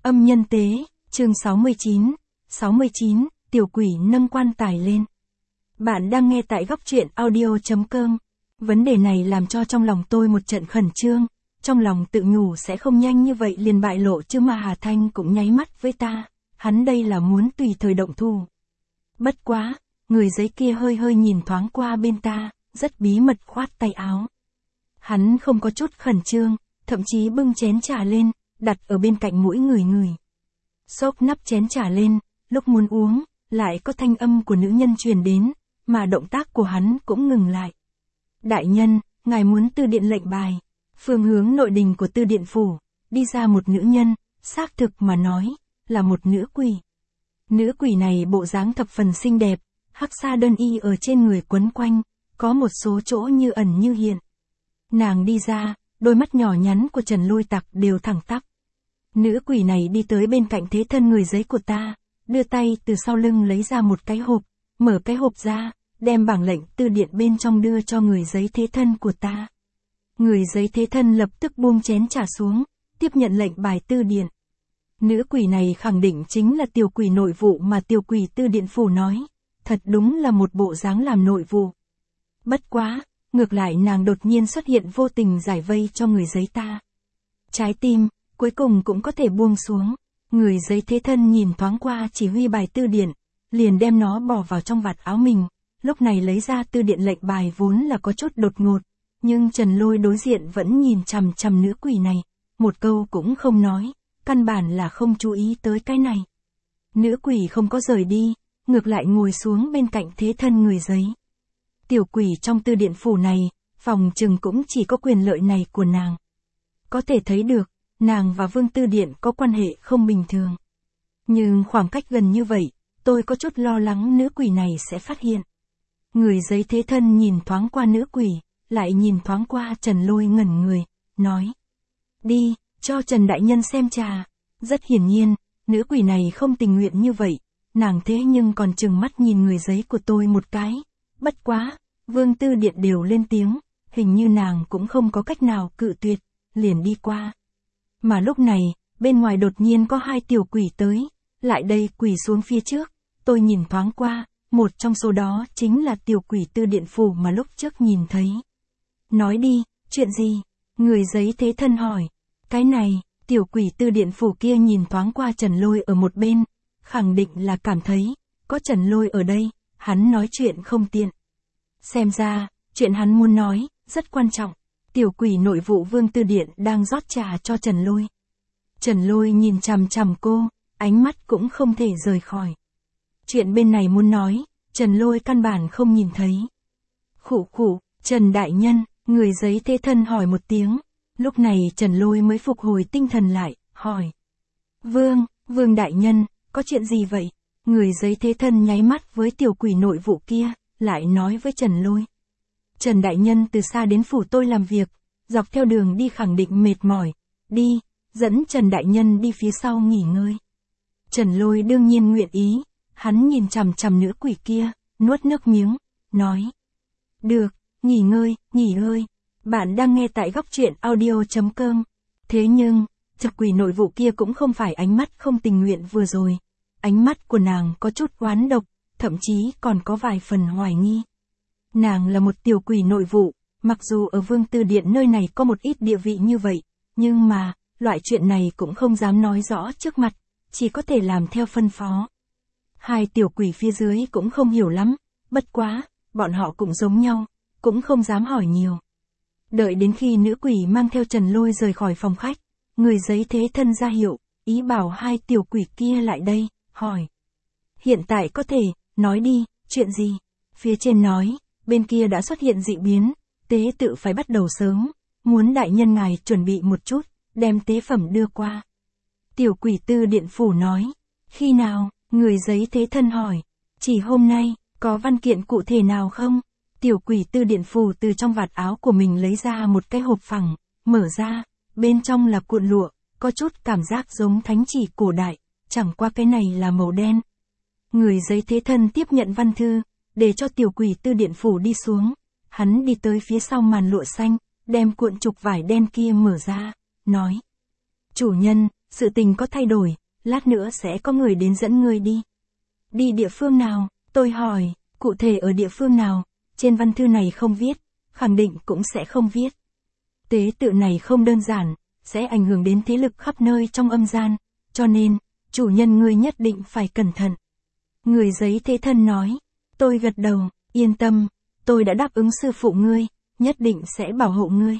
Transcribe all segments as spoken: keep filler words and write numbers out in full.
Âm nhân tế, chương sáu mươi chín, sáu mươi chín, tiểu quỷ nâng quan tài lên. Bạn đang nghe tại góc truyện audio chấm com. Vấn đề này làm cho trong lòng tôi một trận khẩn trương, trong lòng tự nhủ sẽ không nhanh như vậy liền bại lộ chứ mà Hà Thanh cũng nháy mắt với ta, hắn đây là muốn tùy thời động thủ. Bất quá, người giấy kia hơi hơi nhìn thoáng qua bên ta, rất bí mật khoát tay áo. Hắn không có chút khẩn trương, thậm chí bưng chén trà lên, đặt ở bên cạnh mỗi người người. Xốc nắp chén trà lên, lúc muốn uống, lại có thanh âm của nữ nhân truyền đến, mà động tác của hắn cũng ngừng lại. Đại nhân, ngài muốn tư điện lệnh bài. Phương hướng nội đình của tư điện phủ, đi ra một nữ nhân, xác thực mà nói, là một nữ quỷ. Nữ quỷ này bộ dáng thập phần xinh đẹp, hắc sa đơn y ở trên người quấn quanh, có một số chỗ như ẩn như hiện. Nàng đi ra, đôi mắt nhỏ nhắn của Trần Lôi Tặc đều thẳng tắp. Nữ quỷ này đi tới bên cạnh thế thân người giấy của ta, đưa tay từ sau lưng lấy ra một cái hộp, mở cái hộp ra, đem bảng lệnh tư điện bên trong đưa cho người giấy thế thân của ta. Người giấy thế thân lập tức buông chén trà xuống, tiếp nhận lệnh bài tư điện. Nữ quỷ này khẳng định chính là tiểu quỷ nội vụ mà tiểu quỷ tư điện phủ nói, thật đúng là một bộ dáng làm nội vụ. Bất quá, ngược lại nàng đột nhiên xuất hiện vô tình giải vây cho người giấy ta. Trái tim, cuối cùng cũng có thể buông xuống, người giấy thế thân nhìn thoáng qua chỉ huy bài tư điện, liền đem nó bỏ vào trong vạt áo mình, lúc này lấy ra tư điện lệnh bài vốn là có chút đột ngột, nhưng Trần Lôi đối diện vẫn nhìn chằm chằm nữ quỷ này, một câu cũng không nói, căn bản là không chú ý tới cái này. Nữ quỷ không có rời đi, ngược lại ngồi xuống bên cạnh thế thân người giấy. Tiểu quỷ trong tư điện phủ này, phòng trừng cũng chỉ có quyền lợi này của nàng. Có thể thấy được, nàng và Vương Tư Điện có quan hệ không bình thường. Nhưng khoảng cách gần như vậy, tôi có chút lo lắng nữ quỷ này sẽ phát hiện. Người giấy thế thân nhìn thoáng qua nữ quỷ, lại nhìn thoáng qua Trần Lôi ngẩn người, nói. Đi, cho Trần Đại Nhân xem trà. Rất hiển nhiên, nữ quỷ này không tình nguyện như vậy, nàng thế nhưng còn chừng mắt nhìn người giấy của tôi một cái. Bất quá, Vương Tư Điện đều lên tiếng, hình như nàng cũng không có cách nào cự tuyệt, liền đi qua. Mà lúc này, bên ngoài đột nhiên có hai tiểu quỷ tới, lại đây quỳ xuống phía trước, tôi nhìn thoáng qua, một trong số đó chính là tiểu quỷ tư điện phủ mà lúc trước nhìn thấy. Nói đi, chuyện gì? Người giấy thế thân hỏi. Cái này, tiểu quỷ tư điện phủ kia nhìn thoáng qua Trần Lôi ở một bên, khẳng định là cảm thấy, có Trần Lôi ở đây, hắn nói chuyện không tiện. Xem ra, chuyện hắn muốn nói, rất quan trọng. Tiểu quỷ nội vụ Vương Tư Điện đang rót trà cho Trần Lôi. Trần Lôi nhìn chằm chằm cô, ánh mắt cũng không thể rời khỏi. Chuyện bên này muốn nói, Trần Lôi căn bản không nhìn thấy. Khụ khụ, Trần Đại Nhân, người giấy thế thân hỏi một tiếng. Lúc này Trần Lôi mới phục hồi tinh thần lại, hỏi. Vương, Vương Đại Nhân, có chuyện gì vậy? Người giấy thế thân nháy mắt với tiểu quỷ nội vụ kia, lại nói với Trần Lôi. Trần Đại Nhân từ xa đến phủ tôi làm việc, dọc theo đường đi khẳng định mệt mỏi. Đi, dẫn Trần Đại Nhân đi phía sau nghỉ ngơi. Trần Lôi đương nhiên nguyện ý, hắn nhìn chằm chằm nữ quỷ kia, nuốt nước miếng, nói. Được, nghỉ ngơi, nghỉ ngơi. Bạn đang nghe tại góc truyện audio chấm com. Thế nhưng, thực quỷ nội vụ kia cũng không phải ánh mắt không tình nguyện vừa rồi. Ánh mắt của nàng có chút oán độc, thậm chí còn có vài phần hoài nghi. Nàng là một tiểu quỷ nội vụ, mặc dù ở Vương Tư Điện nơi này có một ít địa vị như vậy, nhưng mà, loại chuyện này cũng không dám nói rõ trước mặt, chỉ có thể làm theo phân phó. Hai tiểu quỷ phía dưới cũng không hiểu lắm, bất quá, bọn họ cũng giống nhau, cũng không dám hỏi nhiều. Đợi đến khi nữ quỷ mang theo Trần Lôi rời khỏi phòng khách, người giấy thế thân ra hiệu, ý bảo hai tiểu quỷ kia lại đây, hỏi. Hiện tại có thể, nói đi, chuyện gì? Phía trên nói, bên kia đã xuất hiện dị biến, tế tự phải bắt đầu sớm, muốn đại nhân ngài chuẩn bị một chút, đem tế phẩm đưa qua. Tiểu quỷ tư điện phủ nói, khi nào, người giấy thế thân hỏi, chỉ hôm nay, có văn kiện cụ thể nào không? Tiểu quỷ tư điện phủ từ trong vạt áo của mình lấy ra một cái hộp phẳng, mở ra, bên trong là cuộn lụa, có chút cảm giác giống thánh chỉ cổ đại, chẳng qua cái này là màu đen. Người giấy thế thân tiếp nhận văn thư, để cho tiểu quỷ tư điện phủ đi xuống, hắn đi tới phía sau màn lụa xanh, đem cuộn trục vải đen kia mở ra, nói. Chủ nhân, sự tình có thay đổi, lát nữa sẽ có người đến dẫn ngươi đi. Đi địa phương nào? Tôi hỏi, cụ thể ở địa phương nào? Trên văn thư này không viết, khẳng định cũng sẽ không viết. Tế tự này không đơn giản, sẽ ảnh hưởng đến thế lực khắp nơi trong âm gian, cho nên, chủ nhân ngươi nhất định phải cẩn thận. Người giấy thế thân nói, tôi gật đầu, yên tâm, tôi đã đáp ứng sư phụ ngươi, nhất định sẽ bảo hộ ngươi.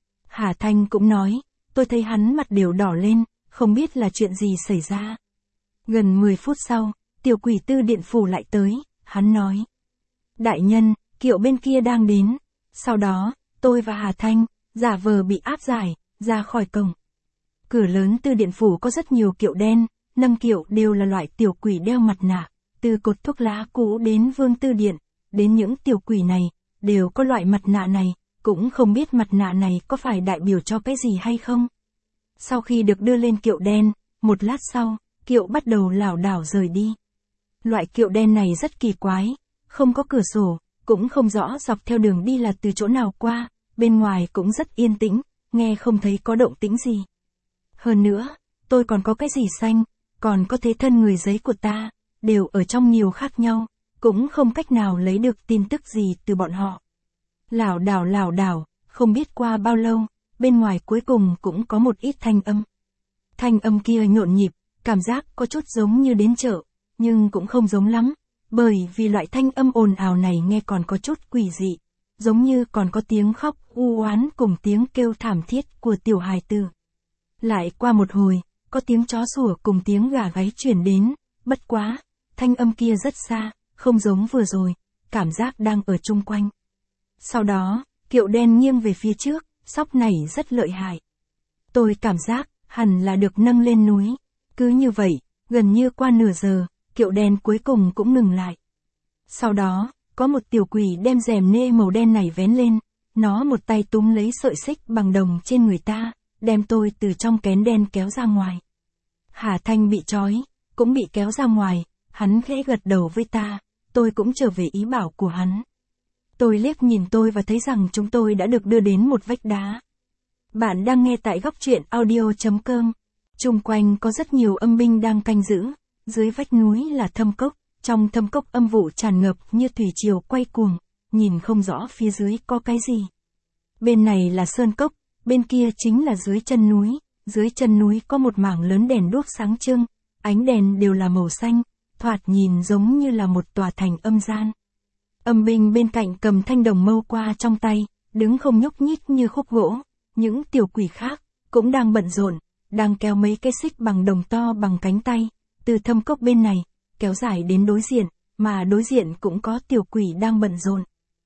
Hà Thanh cũng nói, tôi thấy hắn mặt đều đỏ lên, không biết là chuyện gì xảy ra. Gần mười phút sau, tiểu quỷ tư điện phủ lại tới, hắn nói. Đại nhân, kiệu bên kia đang đến. Sau đó, tôi và Hà Thanh, giả vờ bị áp giải, ra khỏi cổng. Cửa lớn tư điện phủ có rất nhiều kiệu đen, nâng kiệu đều là loại tiểu quỷ đeo mặt nạ, từ cột thuốc lá cũ đến vương tư điện, đến những tiểu quỷ này, đều có loại mặt nạ này, cũng không biết mặt nạ này có phải đại biểu cho cái gì hay không. Sau khi được đưa lên kiệu đen, một lát sau, kiệu bắt đầu lảo đảo rời đi. Loại kiệu đen này rất kỳ quái, không có cửa sổ, cũng không rõ dọc theo đường đi là từ chỗ nào qua, bên ngoài cũng rất yên tĩnh, nghe không thấy có động tĩnh gì. Hơn nữa, tôi còn có cái gì xanh, còn có thế thân người giấy của ta, đều ở trong nhiều khác nhau, cũng không cách nào lấy được tin tức gì từ bọn họ. Lảo đảo lảo đảo, không biết qua bao lâu, bên ngoài cuối cùng cũng có một ít thanh âm. Thanh âm kia nhộn nhịp, cảm giác có chút giống như đến chợ, nhưng cũng không giống lắm, bởi vì loại thanh âm ồn ào này nghe còn có chút quỷ dị, giống như còn có tiếng khóc u oán cùng tiếng kêu thảm thiết của tiểu hài tử. Lại qua một hồi, có tiếng chó sủa cùng tiếng gà gáy chuyển đến, bất quá, thanh âm kia rất xa, không giống vừa rồi, cảm giác đang ở chung quanh. Sau đó, kiệu đen nghiêng về phía trước, sóc này rất lợi hại. Tôi cảm giác, hẳn là được nâng lên núi. Cứ như vậy, gần như qua nửa giờ, kiệu đen cuối cùng cũng ngừng lại. Sau đó, có một tiểu quỷ đem rèm nê màu đen này vén lên, nó một tay túm lấy sợi xích bằng đồng trên người ta, đem tôi từ trong kén đen kéo ra ngoài. Hà Thanh bị trói, cũng bị kéo ra ngoài, hắn khẽ gật đầu với ta, tôi cũng trở về ý bảo của hắn. Tôi liếc nhìn tôi và thấy rằng chúng tôi đã được đưa đến một vách đá. Bạn đang nghe tại góc truyện audio.com. Chung quanh có rất nhiều âm binh đang canh giữ, dưới vách núi là thâm cốc, trong thâm cốc âm vụ tràn ngập như thủy triều quay cuồng, nhìn không rõ phía dưới có cái gì. Bên này là sơn cốc, bên kia chính là dưới chân núi, dưới chân núi có một mảng lớn đèn đuốc sáng trưng, ánh đèn đều là màu xanh, thoạt nhìn giống như là một tòa thành âm gian. Âm binh bên cạnh cầm thanh đồng mâu qua trong tay, đứng không nhúc nhích như khúc gỗ, những tiểu quỷ khác, cũng đang bận rộn, đang kéo mấy cái xích bằng đồng to bằng cánh tay, từ thâm cốc bên này, kéo dài đến đối diện, mà đối diện cũng có tiểu quỷ đang bận rộn.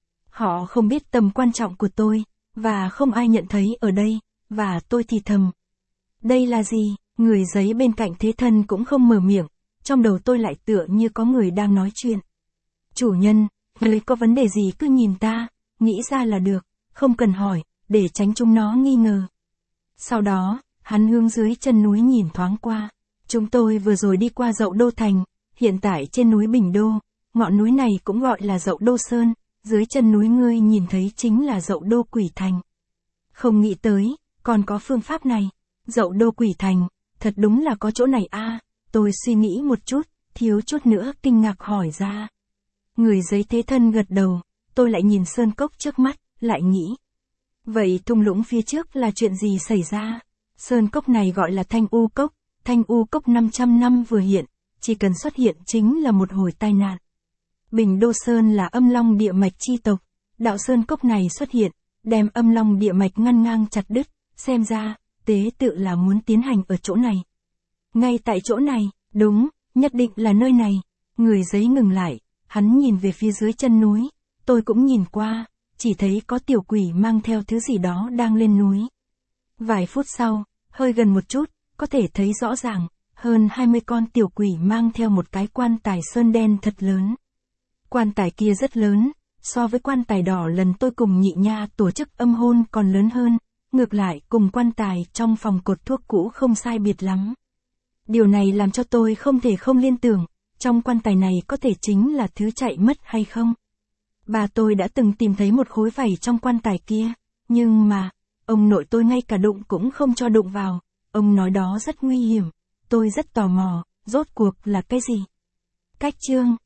Họ không biết tầm quan trọng của tôi, và không ai nhận thấy ở đây, và tôi thì thầm. Đây là gì? Người giấy bên cạnh thế thân cũng không mở miệng, trong đầu tôi lại tựa như có người đang nói chuyện. Chủ nhân, người có vấn đề gì cứ nhìn ta, nghĩ ra là được, không cần hỏi, để tránh chúng nó nghi ngờ. Sau đó, hắn hướng dưới chân núi nhìn thoáng qua. Chúng tôi vừa rồi đi qua Dậu Đô Thành, hiện tại trên núi Bình Đô, ngọn núi này cũng gọi là Dậu Đô Sơn, dưới chân núi ngươi nhìn thấy chính là Dậu Đô Quỷ Thành. Không nghĩ tới, còn có phương pháp này. Dậu Đô Quỷ Thành, thật đúng là có chỗ này a. Tôi suy nghĩ một chút, thiếu chút nữa kinh ngạc hỏi ra. Người giấy thế thân gật đầu, tôi lại nhìn sơn cốc trước mắt, lại nghĩ. Vậy thung lũng phía trước là chuyện gì xảy ra? Sơn cốc này gọi là Thanh U Cốc, Thanh U Cốc năm trăm năm vừa hiện, chỉ cần xuất hiện chính là một hồi tai nạn. Bình Đô Sơn là âm long địa mạch chi tộc, đạo sơn cốc này xuất hiện, đem âm long địa mạch ngăn ngang chặt đứt, xem ra, tế tự là muốn tiến hành ở chỗ này. Ngay tại chỗ này, đúng, nhất định là nơi này. Người giấy ngừng lại, hắn nhìn về phía dưới chân núi, tôi cũng nhìn qua, chỉ thấy có tiểu quỷ mang theo thứ gì đó đang lên núi. Vài phút sau, hơi gần một chút, có thể thấy rõ ràng, hơn hai mươi con tiểu quỷ mang theo một cái quan tài sơn đen thật lớn. Quan tài kia rất lớn, so với quan tài đỏ lần tôi cùng nhị nha tổ chức âm hôn còn lớn hơn, ngược lại cùng quan tài trong phòng cột thuốc cũ không sai biệt lắm. Điều này làm cho tôi không thể không liên tưởng, trong quan tài này có thể chính là thứ chạy mất hay không. Bà tôi đã từng tìm thấy một khối vảy trong quan tài kia, nhưng mà, ông nội tôi ngay cả đụng cũng không cho đụng vào, Ông nói đó rất nguy hiểm. Tôi rất tò mò, rốt cuộc là cái gì? Cách chương